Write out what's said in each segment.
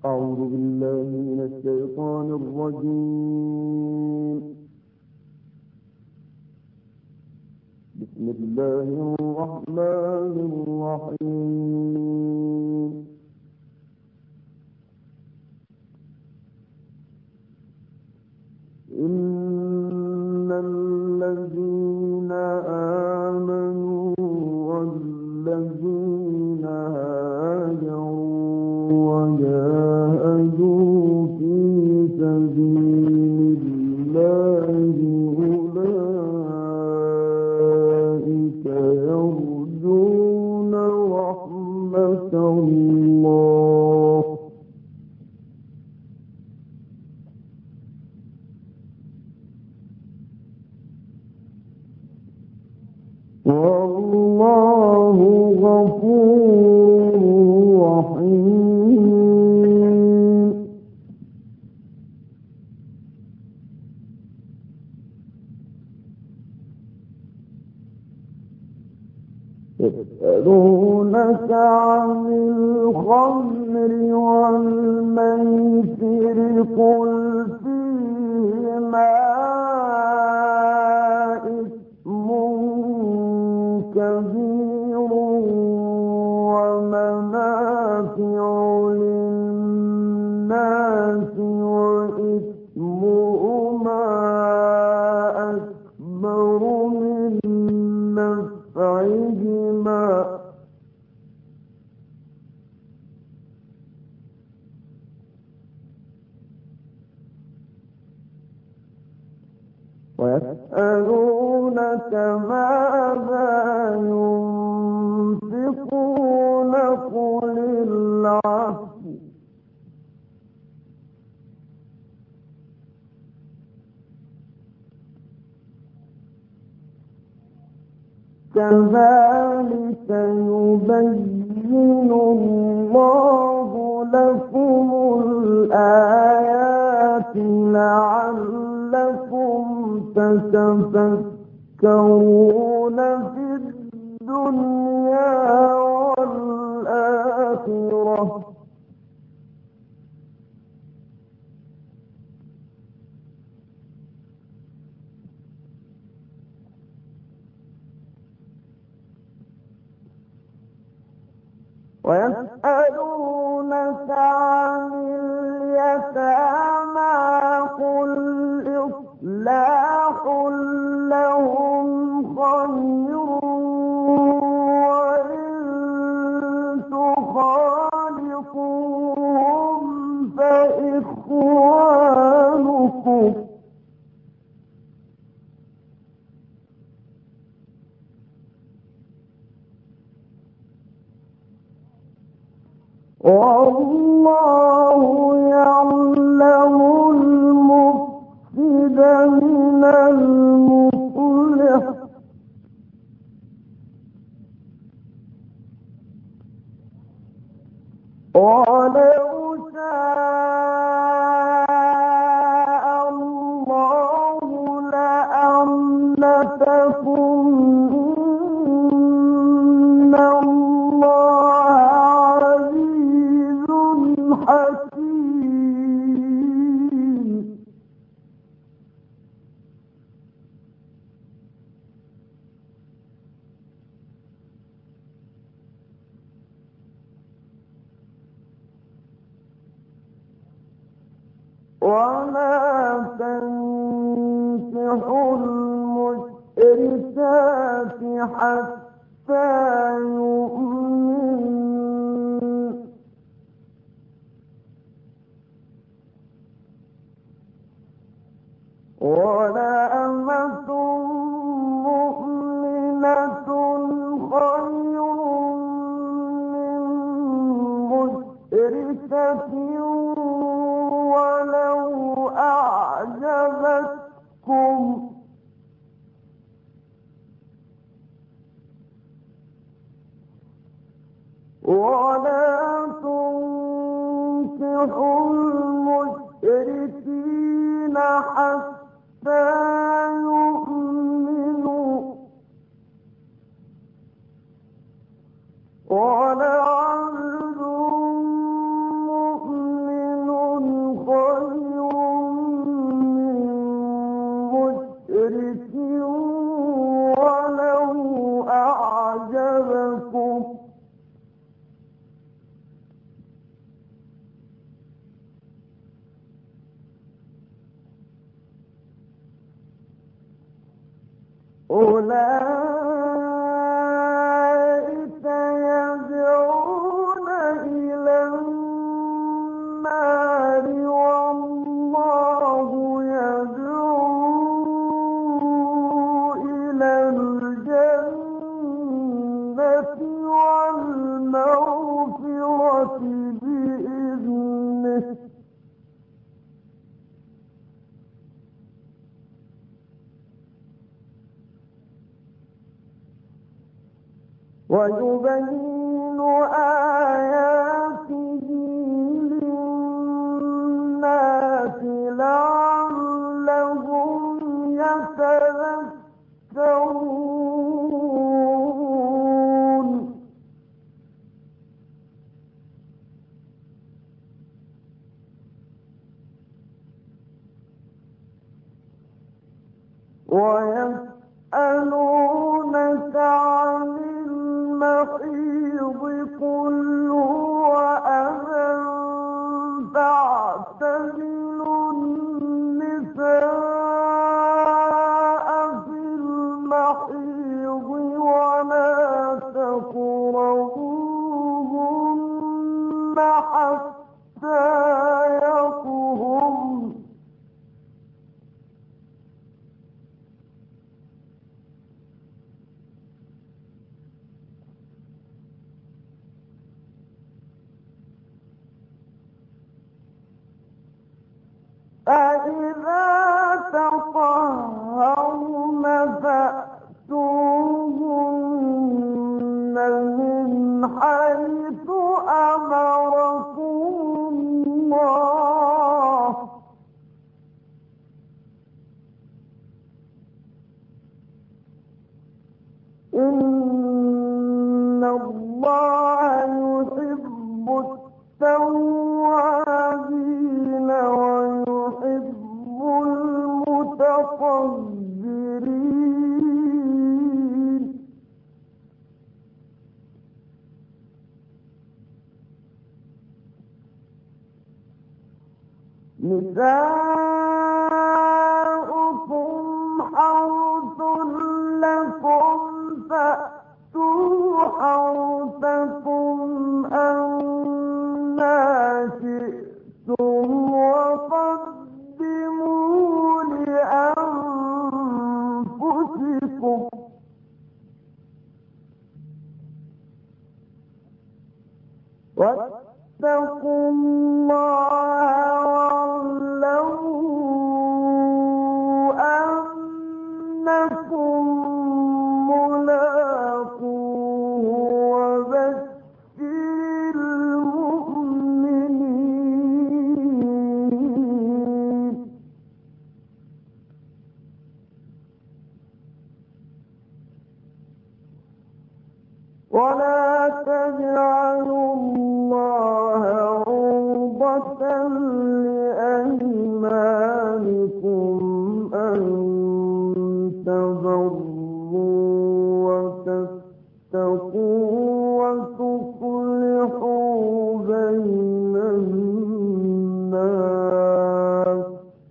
أعوذ بالله من الشيطان الرجيم. بسم الله الرحمن الرحيم. إن الذين آمنوا والذين هاجروا وجاهدوا في سبيل الله أولئك يرجون رحمة الله. والله غفور رحيم. يسألونك عن الخمر والميسر قل فيهما إثم كبير ومنافع للناس وإثمهما أكبر من نفعهما ويسألونك ماذا ينفقون قل العفو كذلك يبين الله لكم الآيات لعلكم تتفكرون في الدنيا والآخرة. ويسألونك عن اليتامى قل إصلاح لهم خير وإن تخالطوهم فإخوانكم والله يعلم المفسد من المصلح ولو شاء الله لأعنتكم إن الله حكيم. ولا تنكحوا المشركات حتى يؤمنن ولأمة مؤمنة خير من مشركة ولو أعجبتكم ولا تنكحوا المشركين حتى يؤمنوا ولعبد مؤمن مشرك ولو أعجبكم أولئك يدعون إلى النار والله يدعو إلى الجنة والمغفرة بإذنه ويبين آياته للناس لعلهم يتذكرون ويسألونك عن المحيض قل هو أذى فاعتزلوا النساء في المحيض ولا تقربوهن حتى يطهرن فإذا تطهرن فأتوهن من حيث أمركم الله إن الله يحب التوابين ويحب المتطهرين نساؤكم حرث لكم فأتوا حرثكم أنى شئتم وقدموا لأنفسكم واتقوا الله واعلموا أنكم ملاقوه وبشر المؤمنين ولا تجعلوا الله عرضة لأيمانكم أن تبروا وتتقوا وتصلحوا بين الناس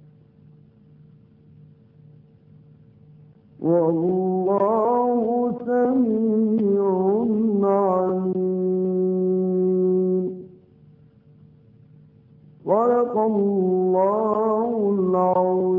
والله سميع عليم صدق الله العظيم.